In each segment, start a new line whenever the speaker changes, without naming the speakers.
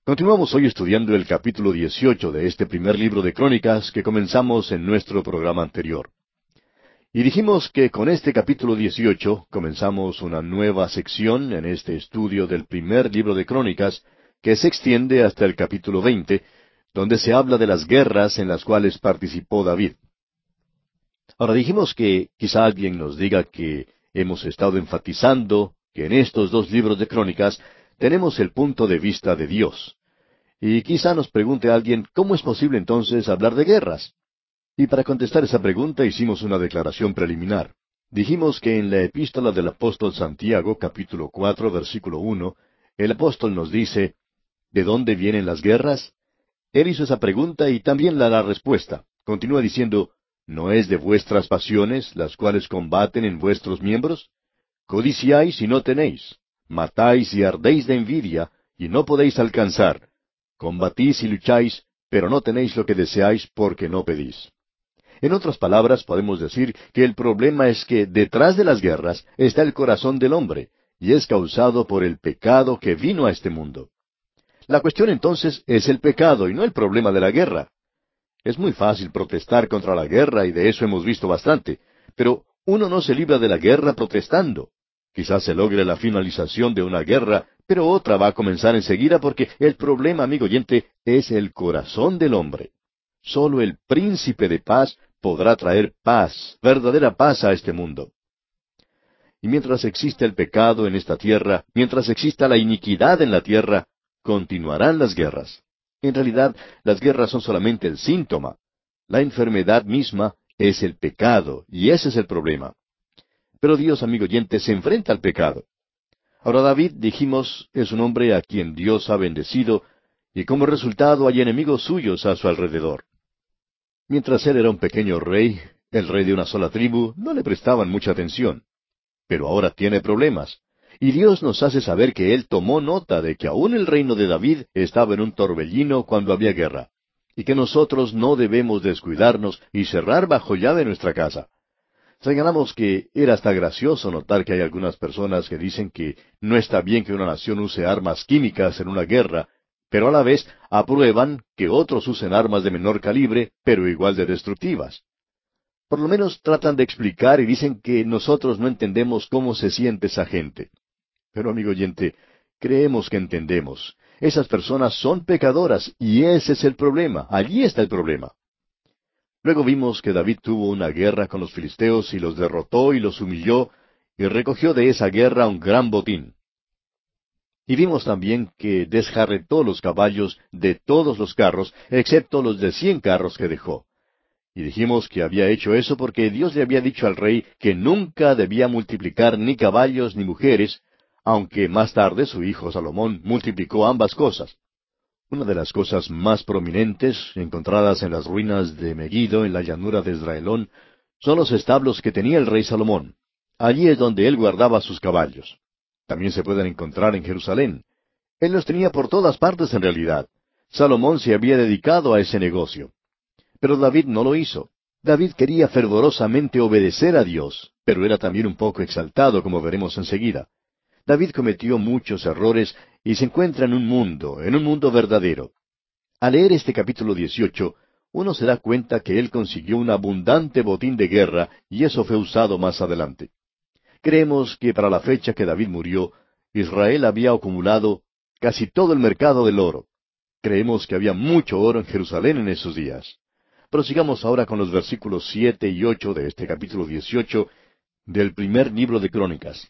Continuamos hoy estudiando el capítulo 18 de este primer libro de Crónicas que comenzamos en nuestro programa anterior. Y dijimos que con este capítulo 18 comenzamos una nueva sección en este estudio del primer libro de Crónicas que se extiende hasta el capítulo 20, donde se habla de las guerras en las cuales participó David. Ahora dijimos que quizá alguien nos diga que hemos estado enfatizando que en estos dos libros de Crónicas tenemos el punto de vista de Dios. Y quizá nos pregunte alguien, ¿cómo es posible entonces hablar de guerras? Y para contestar esa pregunta hicimos una declaración preliminar. Dijimos que en la epístola del apóstol Santiago, capítulo 4, versículo 1, el apóstol nos dice, ¿de dónde vienen las guerras? Él hizo esa pregunta y también la da respuesta. Continúa diciendo, ¿no es de vuestras pasiones las cuales combaten en vuestros miembros? Codiciáis y no tenéis, matáis y ardéis de envidia, y no podéis alcanzar. Combatís y lucháis, pero no tenéis lo que deseáis porque no pedís. En otras palabras, podemos decir que el problema es que detrás de las guerras está el corazón del hombre, y es causado por el pecado que vino a este mundo. La cuestión entonces es el pecado y no el problema de la guerra. Es muy fácil protestar contra la guerra y de eso hemos visto bastante, pero uno no se libra de la guerra protestando. Quizás se logre la finalización de una guerra, pero otra va a comenzar enseguida porque el problema, amigo oyente, es el corazón del hombre. Solo el príncipe de paz podrá traer paz, verdadera paz a este mundo. Y mientras exista el pecado en esta tierra, mientras exista la iniquidad en la tierra, continuarán las guerras. En realidad, las guerras son solamente el síntoma. La enfermedad misma es el pecado, y ese es el problema. Pero Dios, amigo oyente, se enfrenta al pecado. Ahora David, dijimos, es un hombre a quien Dios ha bendecido, y como resultado hay enemigos suyos a su alrededor. Mientras él era un pequeño rey, el rey de una sola tribu, no le prestaban mucha atención. Pero ahora tiene problemas. Y Dios nos hace saber que Él tomó nota de que aún el reino de David estaba en un torbellino cuando había guerra, y que nosotros no debemos descuidarnos y cerrar bajo llave nuestra casa. Señalamos que era hasta gracioso notar que hay algunas personas que dicen que no está bien que una nación use armas químicas en una guerra, pero a la vez aprueban que otros usen armas de menor calibre, pero igual de destructivas. Por lo menos tratan de explicar y dicen que nosotros no entendemos cómo se siente esa gente. Pero, amigo oyente, creemos que entendemos. Esas personas son pecadoras y ese es el problema. Allí está el problema. Luego vimos que David tuvo una guerra con los filisteos y los derrotó y los humilló y recogió de esa guerra un gran botín. Y vimos también que desjarretó los caballos de todos los carros, excepto los de 100 carros que dejó. Y dijimos que había hecho eso porque Dios le había dicho al rey que nunca debía multiplicar ni caballos ni mujeres, aunque más tarde su hijo Salomón multiplicó ambas cosas. Una de las cosas más prominentes, encontradas en las ruinas de Megiddo en la llanura de Israelón, son los establos que tenía el rey Salomón. Allí es donde él guardaba sus caballos. También se pueden encontrar en Jerusalén. Él los tenía por todas partes en realidad. Salomón se había dedicado a ese negocio. Pero David no lo hizo. David quería fervorosamente obedecer a Dios, pero era también un poco exaltado, como veremos enseguida. David cometió muchos errores y se encuentra en un mundo verdadero. Al leer este capítulo 18, uno se da cuenta que él consiguió un abundante botín de guerra y eso fue usado más adelante. Creemos que para la fecha que David murió, Israel había acumulado casi todo el mercado del oro. Creemos que había mucho oro en Jerusalén en esos días. Prosigamos ahora con los versículos 7 y 8 de este capítulo 18 del primer libro de Crónicas.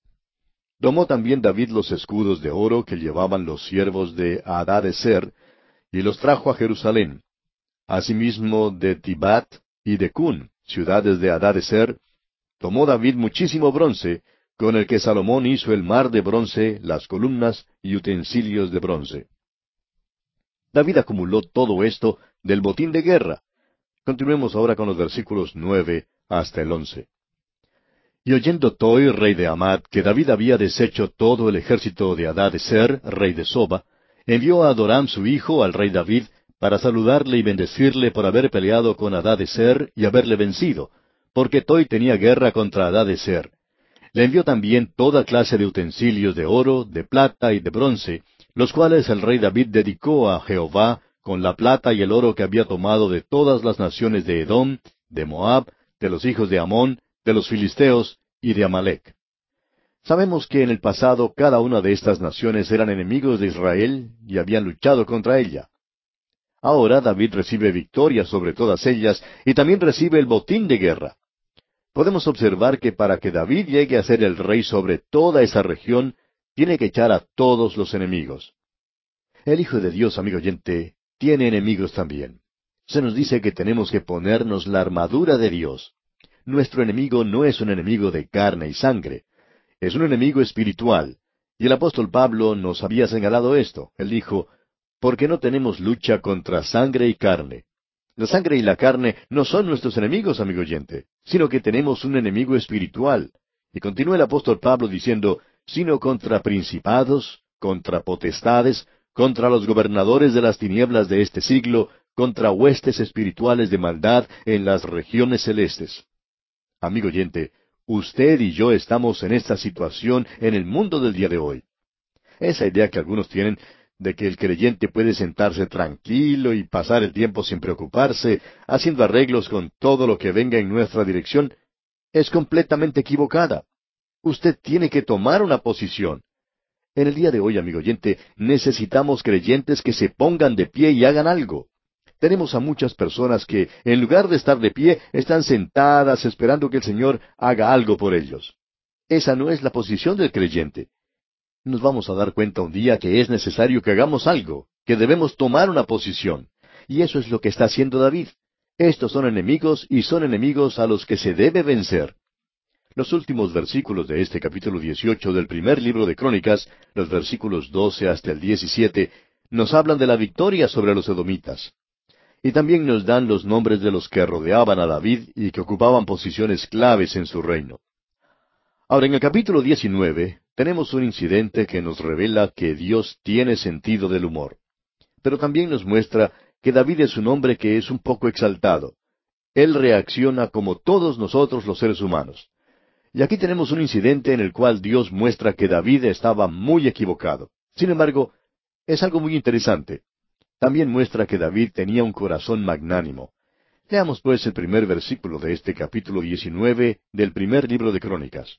Tomó también David los escudos de oro que llevaban los siervos de Hadadezer, y los trajo a Jerusalén. Asimismo de Tibat y de Cun, ciudades de Hadadezer, tomó David muchísimo bronce, con el que Salomón hizo el mar de bronce, las columnas y utensilios de bronce. David acumuló todo esto del botín de guerra. Continuemos ahora con los versículos 9 hasta el 11. Y oyendo Toi, rey de Amad, que David había deshecho todo el ejército de Hadadezer, rey de Soba, envió a Adoram su hijo al rey David, para saludarle y bendecirle por haber peleado con Hadadezer y haberle vencido, porque Toi tenía guerra contra Hadadezer. Le envió también toda clase de utensilios de oro, de plata y de bronce, los cuales el rey David dedicó a Jehová con la plata y el oro que había tomado de todas las naciones de Edom, de Moab, de los hijos de Amón, de los filisteos y de Amalec. Sabemos que en el pasado cada una de estas naciones eran enemigos de Israel y habían luchado contra ella. Ahora David recibe victoria sobre todas ellas y también recibe el botín de guerra. Podemos observar que para que David llegue a ser el rey sobre toda esa región, tiene que echar a todos los enemigos. El Hijo de Dios, amigo oyente, tiene enemigos también. Se nos dice que tenemos que ponernos la armadura de Dios. Nuestro enemigo no es un enemigo de carne y sangre, es un enemigo espiritual. Y el apóstol Pablo nos había señalado esto. Él dijo, porque no tenemos lucha contra sangre y carne. La sangre y la carne no son nuestros enemigos, amigo oyente, sino que tenemos un enemigo espiritual. Y continúa el apóstol Pablo diciendo, sino contra principados, contra potestades, contra los gobernadores de las tinieblas de este siglo, contra huestes espirituales de maldad en las regiones celestes. Amigo oyente, usted y yo estamos en esta situación en el mundo del día de hoy. Esa idea que algunos tienen de que el creyente puede sentarse tranquilo y pasar el tiempo sin preocuparse, haciendo arreglos con todo lo que venga en nuestra dirección, es completamente equivocada. Usted tiene que tomar una posición. En el día de hoy, amigo oyente, necesitamos creyentes que se pongan de pie y hagan algo. Tenemos a muchas personas que, en lugar de estar de pie, están sentadas esperando que el Señor haga algo por ellos. Esa no es la posición del creyente. Nos vamos a dar cuenta un día que es necesario que hagamos algo, que debemos tomar una posición. Y eso es lo que está haciendo David. Estos son enemigos y son enemigos a los que se debe vencer. Los últimos versículos de este capítulo 18 del primer libro de Crónicas, los versículos 12 hasta el 17, nos hablan de la victoria sobre los edomitas. Y también nos dan los nombres de los que rodeaban a David y que ocupaban posiciones claves en su reino. Ahora, en el capítulo 19 tenemos un incidente que nos revela que Dios tiene sentido del humor. Pero también nos muestra que David es un hombre que es un poco exaltado. Él reacciona como todos nosotros los seres humanos. Y aquí tenemos un incidente en el cual Dios muestra que David estaba muy equivocado. Sin embargo, es algo muy interesante. También muestra que David tenía un corazón magnánimo. Leamos pues el primer versículo de este capítulo 19 del primer libro de Crónicas.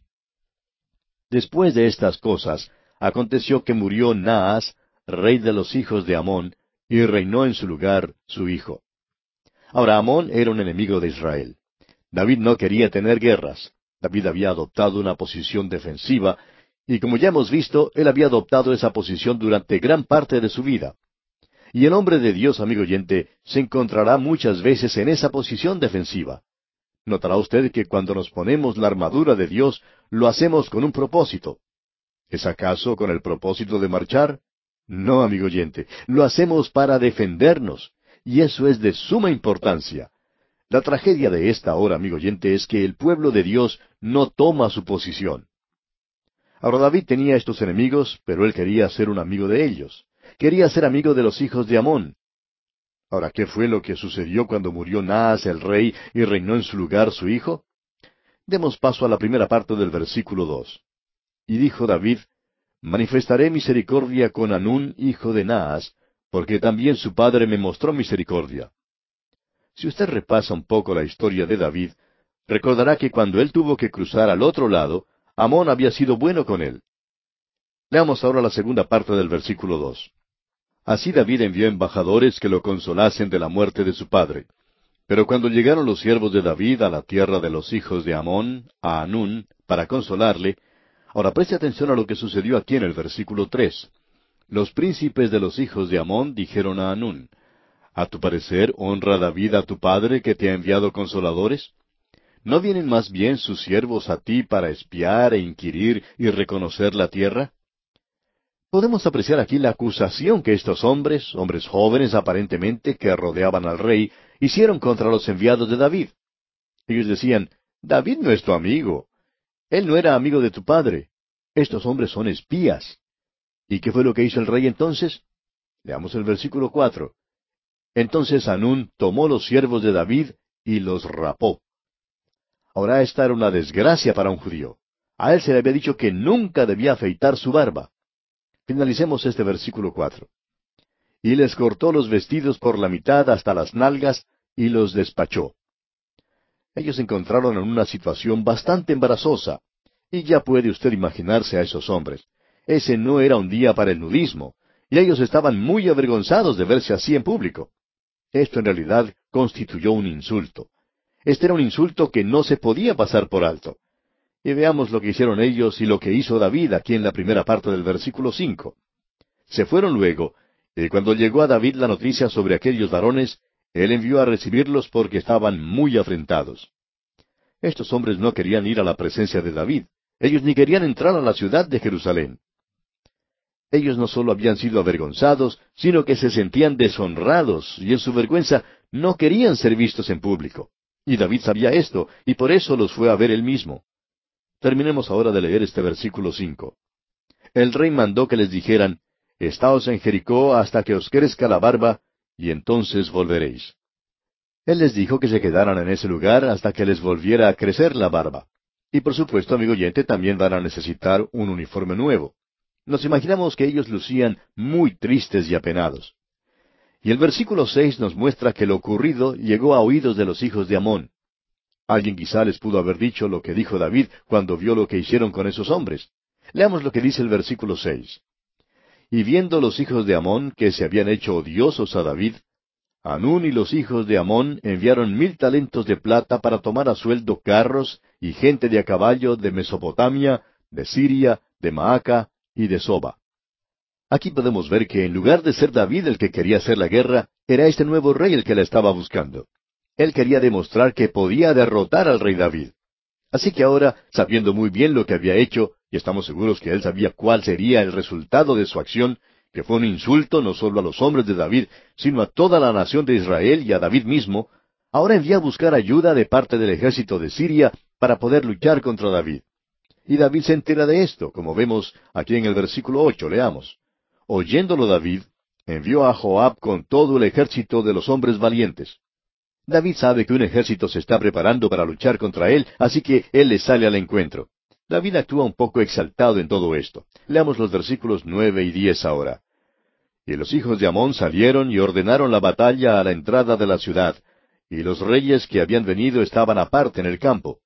Después de estas cosas, aconteció que murió Naas, rey de los hijos de Amón, y reinó en su lugar su hijo. Ahora Amón era un enemigo de Israel. David no quería tener guerras. David había adoptado una posición defensiva, y como ya hemos visto, él había adoptado esa posición durante gran parte de su vida. Y el hombre de Dios, amigo oyente, se encontrará muchas veces en esa posición defensiva. Notará usted que cuando nos ponemos la armadura de Dios, lo hacemos con un propósito. ¿Es acaso con el propósito de marchar? No, amigo oyente, lo hacemos para defendernos, y eso es de suma importancia. La tragedia de esta hora, amigo oyente, es que el pueblo de Dios no toma su posición. Ahora David tenía estos enemigos, pero él quería ser un amigo de ellos. Quería ser amigo de los hijos de Amón. Ahora, ¿qué fue lo que sucedió cuando murió Naas el rey y reinó en su lugar su hijo? Demos paso a la primera parte del versículo 2. Y dijo David, manifestaré misericordia con Hanún, hijo de Naas, porque también su padre me mostró misericordia. Si usted repasa un poco la historia de David, recordará que cuando él tuvo que cruzar al otro lado, Amón había sido bueno con él. Leamos ahora la segunda parte del versículo 2. Así David envió embajadores que lo consolasen de la muerte de su padre. Pero cuando llegaron los siervos de David a la tierra de los hijos de Amón, a Hanún, para consolarle, ahora preste atención a lo que sucedió aquí en el versículo 3. Los príncipes de los hijos de Amón dijeron a Hanún, ¿a tu parecer honra David a tu padre que te ha enviado consoladores? ¿No vienen más bien sus siervos a ti para espiar e inquirir y reconocer la tierra? Podemos apreciar aquí la acusación que estos hombres, hombres jóvenes aparentemente, que rodeaban al rey, hicieron contra los enviados de David. Ellos decían, David no es tu amigo. Él no era amigo de tu padre. Estos hombres son espías. ¿Y qué fue lo que hizo el rey entonces? Leamos el versículo 4. Entonces Hanún tomó los siervos de David y los rapó. Ahora esta era una desgracia para un judío. A él se le había dicho que nunca debía afeitar su barba. Finalicemos este versículo 4. Y les cortó los vestidos por la mitad hasta las nalgas y los despachó. Ellos se encontraron en una situación bastante embarazosa, y ya puede usted imaginarse a esos hombres. Ese no era un día para el nudismo, y ellos estaban muy avergonzados de verse así en público. Esto en realidad constituyó un insulto. Este era un insulto que no se podía pasar por alto. Y veamos lo que hicieron ellos y lo que hizo David aquí en la primera parte del versículo 5. Se fueron luego, y cuando llegó a David la noticia sobre aquellos varones, él envió a recibirlos porque estaban muy afrentados. Estos hombres no querían ir a la presencia de David. Ellos ni querían entrar a la ciudad de Jerusalén. Ellos no solo habían sido avergonzados, sino que se sentían deshonrados, y en su vergüenza no querían ser vistos en público. Y David sabía esto, y por eso los fue a ver él mismo. Terminemos ahora de leer este versículo 5. El rey mandó que les dijeran, Estaos en Jericó hasta que os crezca la barba, y entonces volveréis. Él les dijo que se quedaran en ese lugar hasta que les volviera a crecer la barba. Y por supuesto, amigo oyente, también van a necesitar un uniforme nuevo. Nos imaginamos que ellos lucían muy tristes y apenados. Y el versículo 6 nos muestra que lo ocurrido llegó a oídos de los hijos de Amón. Alguien quizá les pudo haber dicho lo que dijo David cuando vio lo que hicieron con esos hombres. Leamos lo que dice el versículo 6. Y viendo los hijos de Amón que se habían hecho odiosos a David, Hanún y los hijos de Amón enviaron 1,000 talentos de plata para tomar a sueldo carros y gente de a caballo de Mesopotamia, de Siria, de Maaca y de Soba. Aquí podemos ver que en lugar de ser David el que quería hacer la guerra, era este nuevo rey el que la estaba buscando. Él quería demostrar que podía derrotar al rey David. Así que ahora, sabiendo muy bien lo que había hecho, y estamos seguros que él sabía cuál sería el resultado de su acción, que fue un insulto no solo a los hombres de David, sino a toda la nación de Israel y a David mismo, ahora envía a buscar ayuda de parte del ejército de Siria para poder luchar contra David. Y David se entera de esto, como vemos aquí en el versículo 8, leamos. Oyéndolo David, envió a Joab con todo el ejército de los hombres valientes. David sabe que un ejército se está preparando para luchar contra él, así que él le sale al encuentro. David actúa un poco exaltado en todo esto. Leamos los versículos 9 y 10 ahora. Y los hijos de Amón salieron y ordenaron la batalla a la entrada de la ciudad, y los reyes que habían venido estaban aparte en el campo.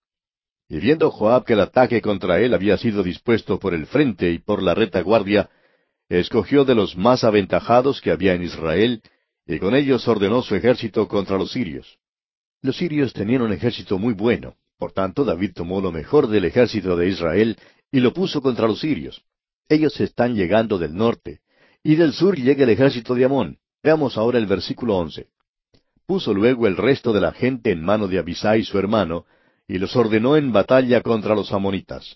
Y viendo Joab que el ataque contra él había sido dispuesto por el frente y por la retaguardia, escogió de los más aventajados que había en Israel, y con ellos ordenó su ejército contra los sirios. Los sirios tenían un ejército muy bueno, por tanto David tomó lo mejor del ejército de Israel y lo puso contra los sirios. Ellos están llegando del norte, y del sur llega el ejército de Amón. Veamos ahora el versículo 11. Puso luego el resto de la gente en mano de Abisai su hermano, y los ordenó en batalla contra los amonitas.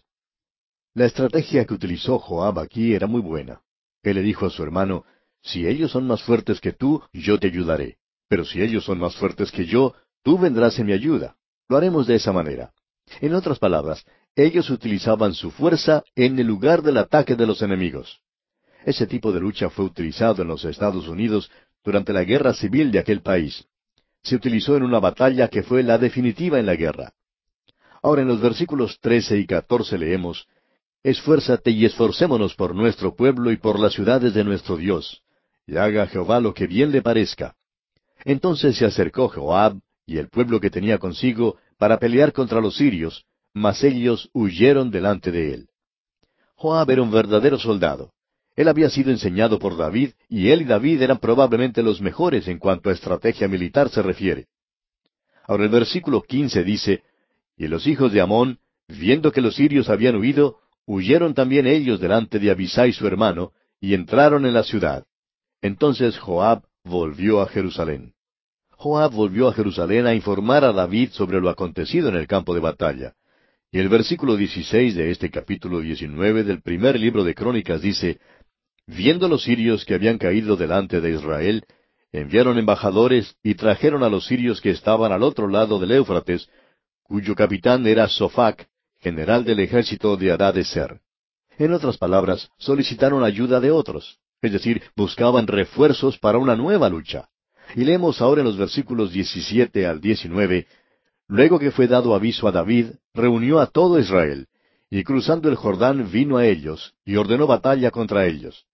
La estrategia que utilizó Joab aquí era muy buena. Él le dijo a su hermano, si ellos son más fuertes que tú, yo te ayudaré. Pero si ellos son más fuertes que yo, tú vendrás en mi ayuda. Lo haremos de esa manera. En otras palabras, ellos utilizaban su fuerza en el lugar del ataque de los enemigos. Ese tipo de lucha fue utilizado en los Estados Unidos durante la guerra civil de aquel país. Se utilizó en una batalla que fue la definitiva en la guerra. Ahora en los versículos 13 y 14 leemos, Esfuérzate y esforcémonos por nuestro pueblo y por las ciudades de nuestro Dios, y haga Jehová lo que bien le parezca. Entonces se acercó Joab y el pueblo que tenía consigo para pelear contra los sirios, mas ellos huyeron delante de él. Joab era un verdadero soldado. Él había sido enseñado por David, y él y David eran probablemente los mejores en cuanto a estrategia militar se refiere. Ahora el versículo 15 dice, Y los hijos de Amón, viendo que los sirios habían huido, huyeron también ellos delante de Abisai su hermano, y entraron en la ciudad. Entonces Joab volvió a Jerusalén. Joab volvió a Jerusalén a informar a David sobre lo acontecido en el campo de batalla. Y el versículo 16 de este capítulo 19 del primer libro de Crónicas dice, Viendo los sirios que habían caído delante de Israel, enviaron embajadores y trajeron a los sirios que estaban al otro lado del Éufrates, cuyo capitán era Sofac, general del ejército de Hadadezer. En otras palabras, solicitaron ayuda de otros, es decir, buscaban refuerzos para una nueva lucha. Y leemos ahora en los versículos 17 al 19, Luego que fue dado aviso a David, reunió a todo Israel, y cruzando el Jordán vino a ellos, y ordenó batalla contra ellos.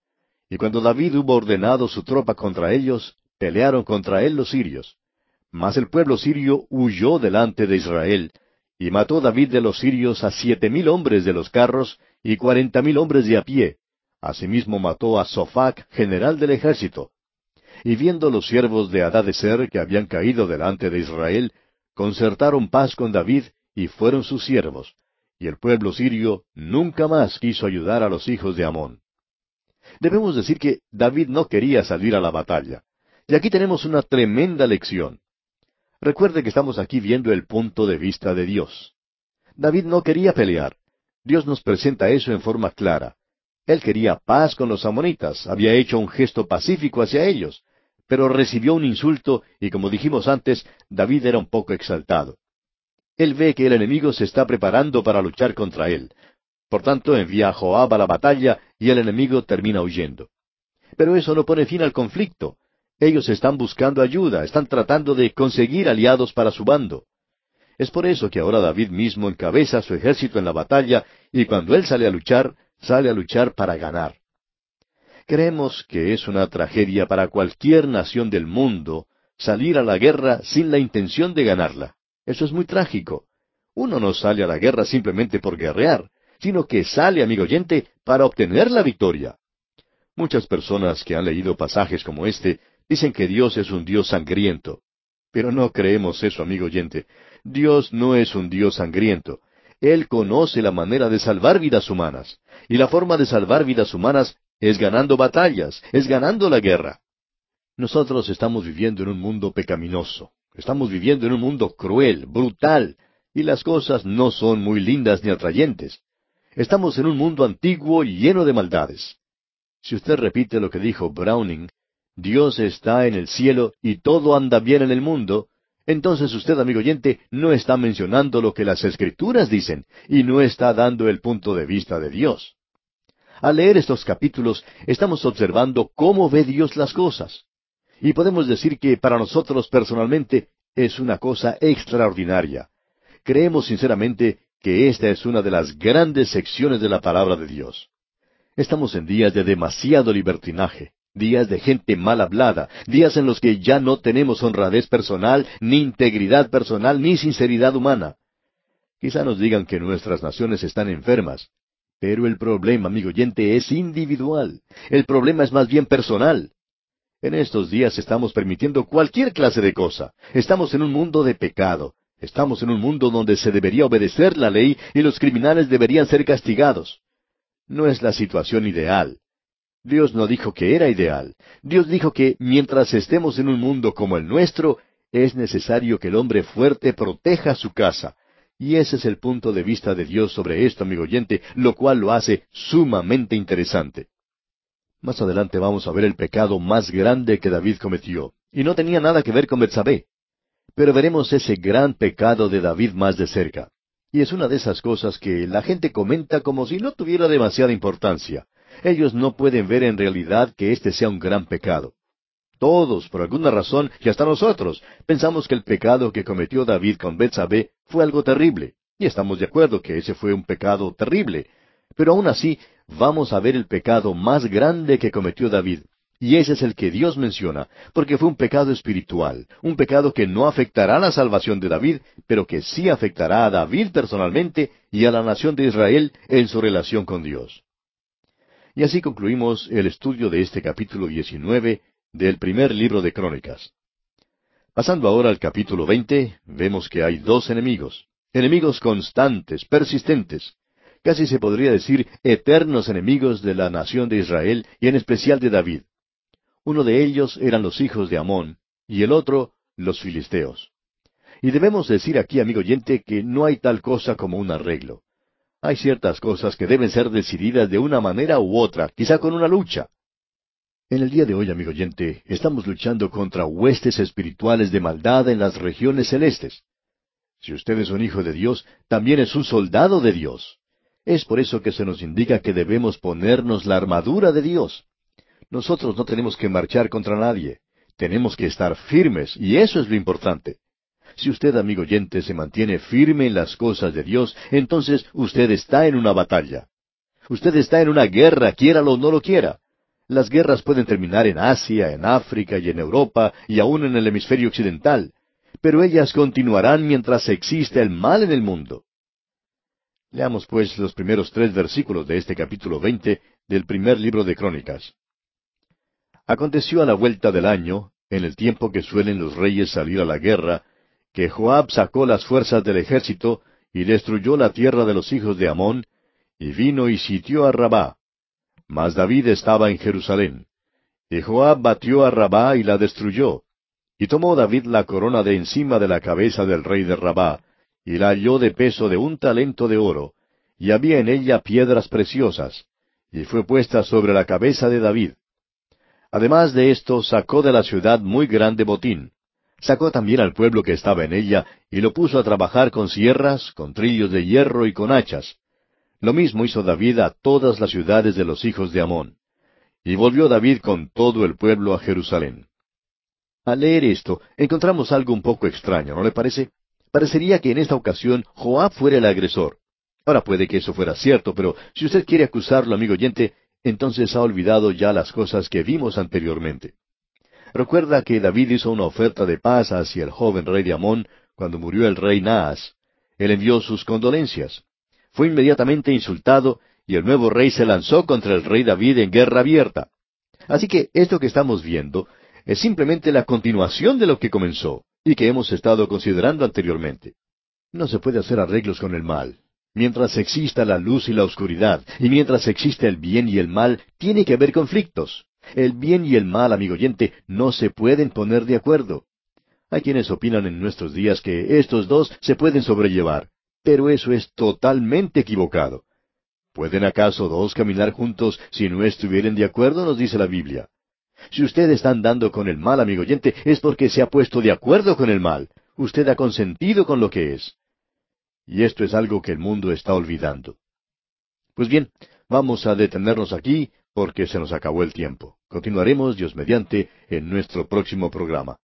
Y cuando David hubo ordenado su tropa contra ellos, pelearon contra él los sirios. Mas el pueblo sirio huyó delante de Israel, y mató David de los sirios a 7,000 hombres de los carros y 40,000 hombres de a pie. Asimismo mató a Sofac, general del ejército. Y viendo los siervos de Hadadezer que habían caído delante de Israel, concertaron paz con David y fueron sus siervos. Y el pueblo sirio nunca más quiso ayudar a los hijos de Amón. Debemos decir que David no quería salir a la batalla. Y aquí tenemos una tremenda lección. Recuerde que estamos aquí viendo el punto de vista de Dios. David no quería pelear. Dios nos presenta eso en forma clara. Él quería paz con los amonitas, había hecho un gesto pacífico hacia ellos, pero recibió un insulto y como dijimos antes, David era un poco exaltado. Él ve que el enemigo se está preparando para luchar contra él. Por tanto, envía a Joab a la batalla y el enemigo termina huyendo. Pero eso no pone fin al conflicto. Ellos están buscando ayuda, están tratando de conseguir aliados para su bando. Es por eso que ahora David mismo encabeza su ejército en la batalla y cuando él sale a luchar para ganar. Creemos que es una tragedia para cualquier nación del mundo salir a la guerra sin la intención de ganarla. Eso es muy trágico. Uno no sale a la guerra simplemente por guerrear, sino que sale, amigo oyente, para obtener la victoria. Muchas personas que han leído pasajes como este dicen que Dios es un Dios sangriento. Pero no creemos eso, amigo oyente. Dios no es un Dios sangriento. Él conoce la manera de salvar vidas humanas. Y la forma de salvar vidas humanas es ganando batallas, es ganando la guerra. Nosotros estamos viviendo en un mundo pecaminoso. Estamos viviendo en un mundo cruel, brutal, y las cosas no son muy lindas ni atrayentes. Estamos en un mundo antiguo y lleno de maldades. Si usted repite lo que dijo Browning, Dios está en el cielo y todo anda bien en el mundo, entonces usted, amigo oyente, no está mencionando lo que las Escrituras dicen y no está dando el punto de vista de Dios. Al leer estos capítulos, estamos observando cómo ve Dios las cosas. Y podemos decir que para nosotros personalmente es una cosa extraordinaria. Creemos sinceramente que esta es una de las grandes secciones de la palabra de Dios. Estamos en días de demasiado libertinaje, días de gente mal hablada, días en los que ya no tenemos honradez personal, ni integridad personal, ni sinceridad humana. Quizá nos digan que nuestras naciones están enfermas, pero el problema, amigo oyente, es individual. El problema es más bien personal. En estos días estamos permitiendo cualquier clase de cosa. Estamos en un mundo de pecado. Estamos en un mundo donde se debería obedecer la ley y los criminales deberían ser castigados. No es la situación ideal. Dios no dijo que era ideal. Dios dijo que mientras estemos en un mundo como el nuestro, es necesario que el hombre fuerte proteja su casa. Y ese es el punto de vista de Dios sobre esto, amigo oyente, lo cual lo hace sumamente interesante. Más adelante vamos a ver el pecado más grande que David cometió, y no tenía nada que ver con Betsabé. Pero veremos ese gran pecado de David más de cerca. Y es una de esas cosas que la gente comenta como si no tuviera demasiada importancia. Ellos no pueden ver en realidad que este sea un gran pecado. Todos, por alguna razón, y hasta nosotros, pensamos que el pecado que cometió David con Betsabé fue algo terrible. Y estamos de acuerdo que ese fue un pecado terrible. Pero aún así, vamos a ver el pecado más grande que cometió David. Y ese es el que Dios menciona, porque fue un pecado espiritual, un pecado que no afectará la salvación de David, pero que sí afectará a David personalmente y a la nación de Israel en su relación con Dios. Y así concluimos el estudio de este capítulo 19 del primer libro de Crónicas. Pasando ahora al capítulo 20, vemos que hay dos enemigos, enemigos constantes, persistentes, casi se podría decir eternos enemigos de la nación de Israel y en especial de David. Uno de ellos eran los hijos de Amón, y el otro, los filisteos. Y debemos decir aquí, amigo oyente, que no hay tal cosa como un arreglo. Hay ciertas cosas que deben ser decididas de una manera u otra, quizá con una lucha. En el día de hoy, amigo oyente, estamos luchando contra huestes espirituales de maldad en las regiones celestes. Si usted es un hijo de Dios, también es un soldado de Dios. Es por eso que se nos indica que debemos ponernos la armadura de Dios. Nosotros no tenemos que marchar contra nadie. Tenemos que estar firmes, y eso es lo importante. Si usted, amigo oyente, se mantiene firme en las cosas de Dios, entonces usted está en una batalla. Usted está en una guerra, quiéralo o no lo quiera. Las guerras pueden terminar en Asia, en África y en Europa y aún en el hemisferio occidental, pero ellas continuarán mientras exista el mal en el mundo. Leamos pues los primeros 3 versículos de este capítulo 20 del primer libro de Crónicas. Aconteció a la vuelta del año, en el tiempo que suelen los reyes salir a la guerra, que Joab sacó las fuerzas del ejército y destruyó la tierra de los hijos de Amón, y vino y sitió a Rabá. Mas David estaba en Jerusalén. Y Joab batió a Rabá y la destruyó. Y tomó David la corona de encima de la cabeza del rey de Rabá, y la halló de peso de 1 talento de oro, y había en ella piedras preciosas, y fue puesta sobre la cabeza de David. Además de esto, sacó de la ciudad muy grande botín. Sacó también al pueblo que estaba en ella, y lo puso a trabajar con sierras, con trillos de hierro y con hachas. Lo mismo hizo David a todas las ciudades de los hijos de Amón. Y volvió David con todo el pueblo a Jerusalén. Al leer esto, encontramos algo un poco extraño, ¿no le parece? Parecería que en esta ocasión Joab fuera el agresor. Ahora puede que eso fuera cierto, pero si usted quiere acusarlo, amigo oyente, entonces ha olvidado ya las cosas que vimos anteriormente. Recuerda que David hizo una oferta de paz hacia el joven rey de Amón cuando murió el rey Naas. Él envió sus condolencias. Fue inmediatamente insultado y el nuevo rey se lanzó contra el rey David en guerra abierta. Así que esto que estamos viendo es simplemente la continuación de lo que comenzó y que hemos estado considerando anteriormente. No se puede hacer arreglos con el mal. Mientras exista la luz y la oscuridad, y mientras exista el bien y el mal, tiene que haber conflictos. El bien y el mal, amigo oyente, no se pueden poner de acuerdo. Hay quienes opinan en nuestros días que estos dos se pueden sobrellevar, pero eso es totalmente equivocado. ¿Pueden acaso dos caminar juntos si no estuvieren de acuerdo? Nos dice la Biblia. Si usted está andando con el mal, amigo oyente, es porque se ha puesto de acuerdo con el mal. Usted ha consentido con lo que es. Y esto es algo que el mundo está olvidando. Pues bien, vamos a detenernos aquí porque se nos acabó el tiempo. Continuaremos, Dios mediante, en nuestro próximo programa.